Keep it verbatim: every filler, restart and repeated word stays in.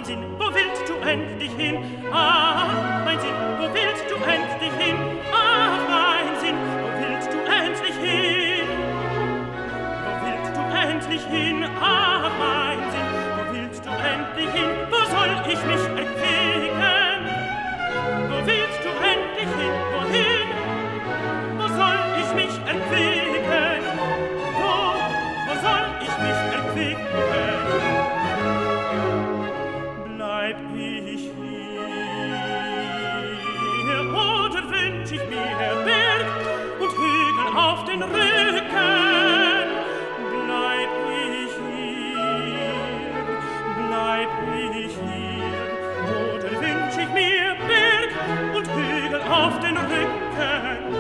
mein Sinn, wo willst du endlich hin? Ah, mein Sinn, wo willst du endlich hin? Ah, mein Sinn, wo willst du endlich hin? Wo willst du endlich hin? Ah, mein Sinn, wo willst du endlich hin? Wo soll ich mich erquicken? Wo willst du endlich hin? Wohin? Wo soll ich mich erquicken? Wo, wo soll ich mich erquicken? Bleib ich hier oder wünsch ich mir Berg und Hügel auf den Rücken? Bleib ich hier, bleib ich hier oder wünsch ich mir Berg und Hügel auf den Rücken?